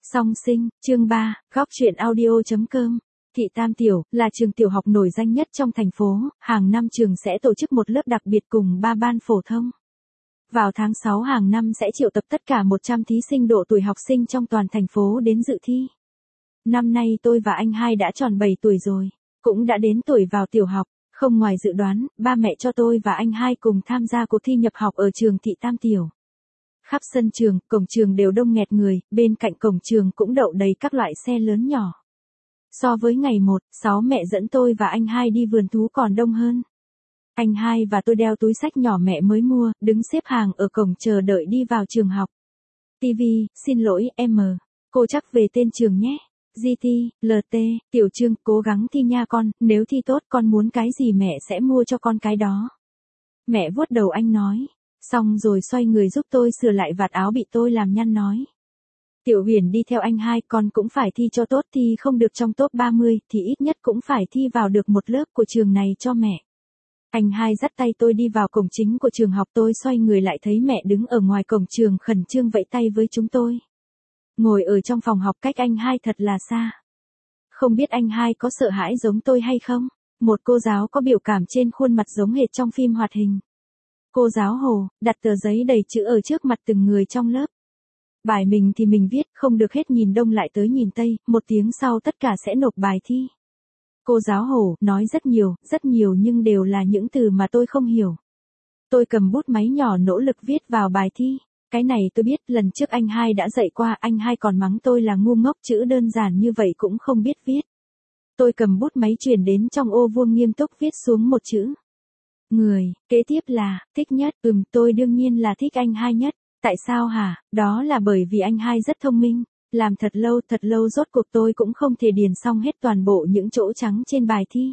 Song sinh, chương 3, góc truyện audio.com. Thị Tam Tiểu, là trường tiểu học nổi danh nhất trong thành phố, hàng năm trường sẽ tổ chức một lớp đặc biệt cùng 3 ban phổ thông. Vào tháng 6 hàng năm sẽ triệu tập tất cả 100 thí sinh độ tuổi học sinh trong toàn thành phố đến dự thi. Năm nay tôi và anh hai đã tròn 7 tuổi rồi, cũng đã đến tuổi vào tiểu học. Không ngoài dự đoán, ba mẹ cho tôi và anh hai cùng tham gia cuộc thi nhập học ở trường Thị Tam Tiểu. Khắp sân trường, cổng trường đều đông nghẹt người, bên cạnh cổng trường cũng đậu đầy các loại xe lớn nhỏ. So với ngày 1, 6 mẹ dẫn tôi và anh hai đi vườn thú còn đông hơn. Anh hai và tôi đeo túi xách nhỏ mẹ mới mua, đứng xếp hàng ở cổng chờ đợi đi vào trường học. TV, xin lỗi, M. Cô chắc về tên trường nhé. GT, LT, Tiểu Trương, cố gắng thi nha con, nếu thi tốt con muốn cái gì mẹ sẽ mua cho con cái đó. Mẹ vuốt đầu anh nói. Xong rồi xoay người giúp tôi sửa lại vạt áo bị tôi làm nhăn nói. Tiểu Huyền đi theo anh hai, con cũng phải thi cho tốt, thi không được trong top 30 thì ít nhất cũng phải thi vào được một lớp của trường này cho mẹ. Anh hai dắt tay tôi đi vào cổng chính của trường học, tôi xoay người lại thấy mẹ đứng ở ngoài cổng trường khẩn trương vẫy tay với chúng tôi. Ngồi ở trong phòng học cách anh hai thật là xa. Không biết anh hai có sợ hãi giống tôi hay không? Một cô giáo có biểu cảm trên khuôn mặt giống hệt trong phim hoạt hình. Cô giáo Hồ, đặt tờ giấy đầy chữ ở trước mặt từng người trong lớp. Bài mình thì mình viết, không được hết nhìn đông lại tới nhìn tây, 1 tiếng sau tất cả sẽ nộp bài thi. Cô giáo Hồ, nói rất nhiều nhưng đều là những từ mà tôi không hiểu. Tôi cầm bút máy nhỏ nỗ lực viết vào bài thi. Cái này tôi biết, lần trước anh hai đã dạy qua, anh hai còn mắng tôi là ngu ngốc, chữ đơn giản như vậy cũng không biết viết. Tôi cầm bút máy chuyển đến trong ô vuông nghiêm túc viết xuống một chữ. Người, kế tiếp là, thích nhất, tôi đương nhiên là thích anh hai nhất. Tại sao hả? Đó là bởi vì anh hai rất thông minh. Làm thật lâu rốt cuộc tôi cũng không thể điền xong hết toàn bộ những chỗ trắng trên bài thi.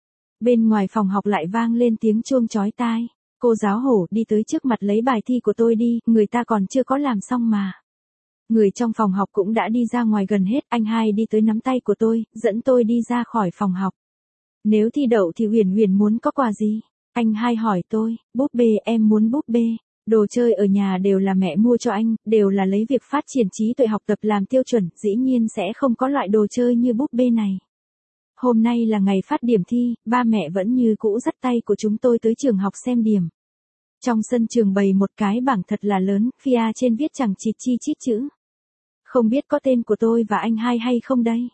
Bên ngoài phòng học lại vang lên tiếng chuông chói tai. Cô giáo Hổ đi tới trước mặt lấy bài thi của tôi đi, người ta còn chưa có làm xong mà. Người trong phòng học cũng đã đi ra ngoài gần hết, anh hai đi tới nắm tay của tôi, dẫn tôi đi ra khỏi phòng học. Nếu thi đậu thì Huyền muốn có quà gì? Anh hai hỏi tôi, búp bê, em muốn búp bê. Đồ chơi ở nhà đều là mẹ mua cho anh, đều là lấy việc phát triển trí tuệ học tập làm tiêu chuẩn, dĩ nhiên sẽ không có loại đồ chơi như búp bê này. Hôm nay là ngày phát điểm thi, ba mẹ vẫn như cũ dắt tay của chúng tôi tới trường học xem điểm. Trong sân trường bày một cái bảng thật là lớn, phía trên viết chẳng chịt chi chít chữ. Không biết có tên của tôi và anh hai hay không đây?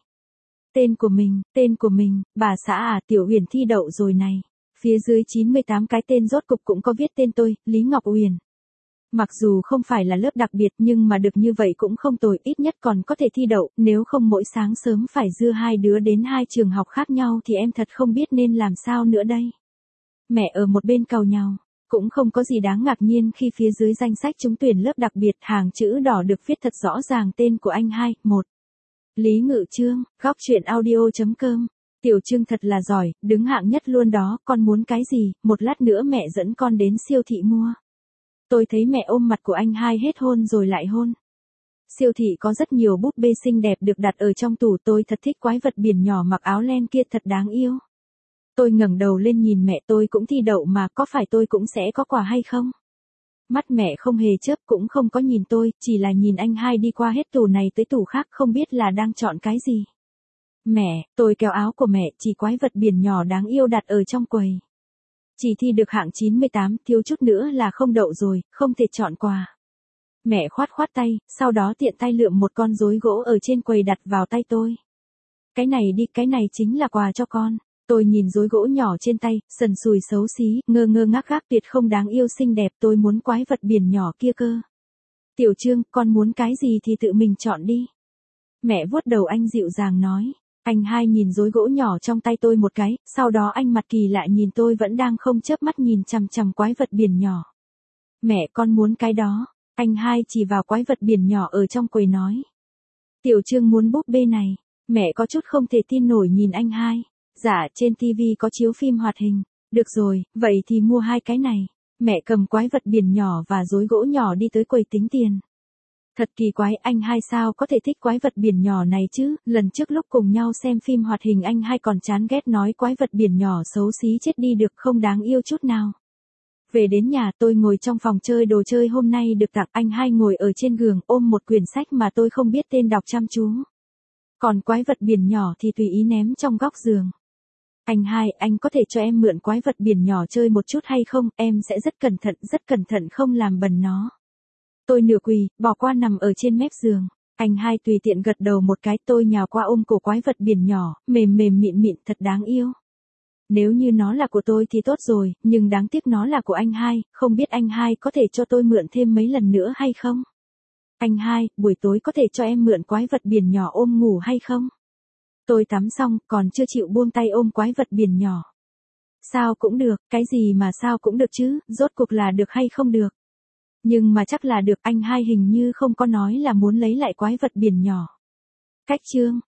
Tên của mình, bà xã à, Tiểu Huyền thi đậu rồi này. Phía dưới 98 cái tên rốt cục cũng có viết tên tôi, Lý Ngọc Huyền. Mặc dù không phải là lớp đặc biệt nhưng mà được như vậy cũng không tồi, ít nhất còn có thể thi đậu, nếu không mỗi sáng sớm phải đưa hai đứa đến 2 trường học khác nhau thì em thật không biết nên làm sao nữa đây. Mẹ ở một bên càu nhàu, cũng không có gì đáng ngạc nhiên khi phía dưới danh sách trúng tuyển lớp đặc biệt hàng chữ đỏ được viết thật rõ ràng tên của anh hai, 1. Lý Ngự Trương, góc truyện audio.com. Tiểu Trương thật là giỏi, đứng hạng nhất luôn đó, con muốn cái gì, một lát nữa mẹ dẫn con đến siêu thị mua. Tôi thấy mẹ ôm mặt của anh hai hết hôn rồi lại hôn. Siêu thị có rất nhiều búp bê xinh đẹp được đặt ở trong tủ, tôi thật thích quái vật biển nhỏ mặc áo len kia, thật đáng yêu. Tôi ngẩng đầu lên nhìn mẹ, tôi cũng thi đậu mà, có phải tôi cũng sẽ có quà hay không? Mắt mẹ không hề chớp, cũng không có nhìn tôi, chỉ là nhìn anh hai đi qua hết tủ này tới tủ khác, không biết là đang chọn cái gì. Mẹ, tôi kéo áo của mẹ, chỉ quái vật biển nhỏ đáng yêu đặt ở trong quầy. Chỉ thi được hạng 98, thiếu chút nữa là không đậu rồi, không thể chọn quà. Mẹ khoát tay, sau đó tiện tay lượm một con rối gỗ ở trên quầy đặt vào tay tôi. Cái này đi, cái này chính là quà cho con. Tôi nhìn rối gỗ nhỏ trên tay, sần sùi xấu xí, ngơ ngác tuyệt không đáng yêu xinh đẹp, tôi muốn quái vật biển nhỏ kia cơ. Tiểu Trương, con muốn cái gì thì tự mình chọn đi. Mẹ vuốt đầu anh dịu dàng nói. Anh hai nhìn rối gỗ nhỏ trong tay tôi một cái, sau đó anh mặt kỳ lạ nhìn tôi vẫn đang không chớp mắt nhìn chằm chằm quái vật biển nhỏ. Mẹ, con muốn cái đó. Anh hai chỉ vào quái vật biển nhỏ ở trong quầy nói. Tiểu Trương muốn búp bê này. Mẹ có chút không thể tin nổi nhìn anh hai. Dạ, trên TV có chiếu phim hoạt hình. Được rồi, vậy thì mua 2 cái này. Mẹ cầm quái vật biển nhỏ và rối gỗ nhỏ đi tới quầy tính tiền. Thật kỳ quái, anh hai sao có thể thích quái vật biển nhỏ này chứ, lần trước lúc cùng nhau xem phim hoạt hình anh hai còn chán ghét nói quái vật biển nhỏ xấu xí chết đi được, không đáng yêu chút nào. Về đến nhà tôi ngồi trong phòng chơi đồ chơi hôm nay được tặng, anh hai ngồi ở trên giường ôm một quyển sách mà tôi không biết tên đọc chăm chú. Còn quái vật biển nhỏ thì tùy ý ném trong góc giường. Anh hai, anh có thể cho em mượn quái vật biển nhỏ chơi một chút hay không, em sẽ rất cẩn thận không làm bẩn nó. Tôi nửa quỳ, bỏ qua nằm ở trên mép giường. Anh hai tùy tiện gật đầu một cái, tôi nhào qua ôm cổ quái vật biển nhỏ, mềm mịn thật đáng yêu. Nếu như nó là của tôi thì tốt rồi, nhưng đáng tiếc nó là của anh hai, không biết anh hai có thể cho tôi mượn thêm mấy lần nữa hay không? Anh hai, buổi tối có thể cho em mượn quái vật biển nhỏ ôm ngủ hay không? Tôi tắm xong, còn chưa chịu buông tay ôm quái vật biển nhỏ. Sao cũng được, cái gì mà sao cũng được chứ, rốt cuộc là được hay không được? Nhưng mà chắc là được, anh hai hình như không có nói là muốn lấy lại quái vật biển nhỏ. Cách chương